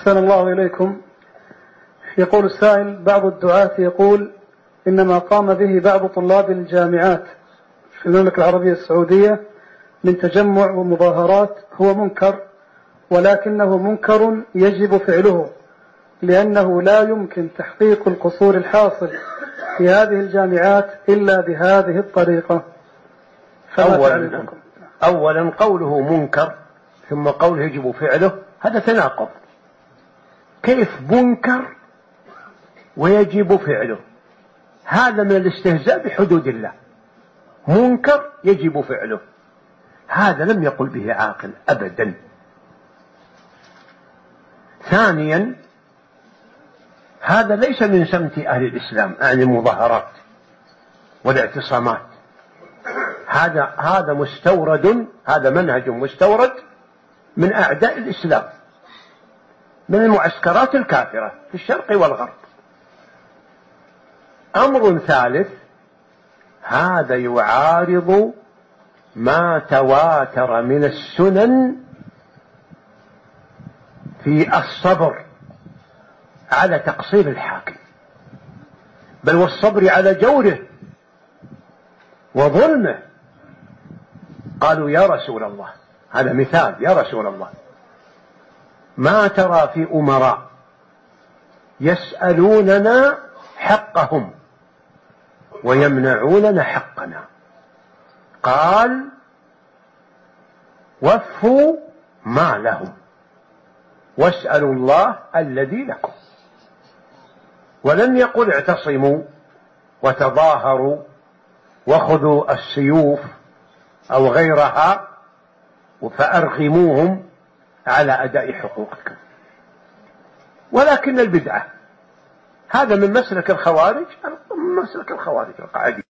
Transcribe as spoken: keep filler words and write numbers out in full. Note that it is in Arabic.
أحسن الله إليكم. يقول السائل: بعض الدعاة يقول إن ما قام به بعض طلاب الجامعات في المملكة العربية السعودية من تجمع ومظاهرات هو منكر، ولكنه منكر يجب فعله، لأنه لا يمكن تحقيق القصور الحاصل في هذه الجامعات إلا بهذه الطريقة. أولا, أولا قوله منكر ثم قوله يجب فعله، هذا تناقض. كيف منكر ويجب فعله؟ هذا من الاستهزاء بحدود الله. منكر يجب فعله، هذا لم يقل به عاقل أبدا. ثانيا، هذا ليس من سمت أهل الإسلام عن المظاهرات والاعتصامات. هذا هذا مستورد، هذا منهج مستورد من أعداء الإسلام، من المعسكرات الكافرة في الشرق والغرب. أمر ثالث، هذا يعارض ما تواتر من السنن في الصبر على تقصير الحاكم، بل والصبر على جوره وظلمه. قالوا يا رسول الله، هذا مثال، يا رسول الله ما ترى في أمراء يسألوننا حقهم ويمنعوننا حقنا؟ قال وفوا ما لهم واسألوا الله الذي لكم. ولم يقل اعتصموا وتظاهروا وخذوا السيوف أو غيرها فأرغموهم على أداء حقوقكم. ولكن البدعة هذا من مسلك الخوارج، من مسلك الخوارج القاعدي.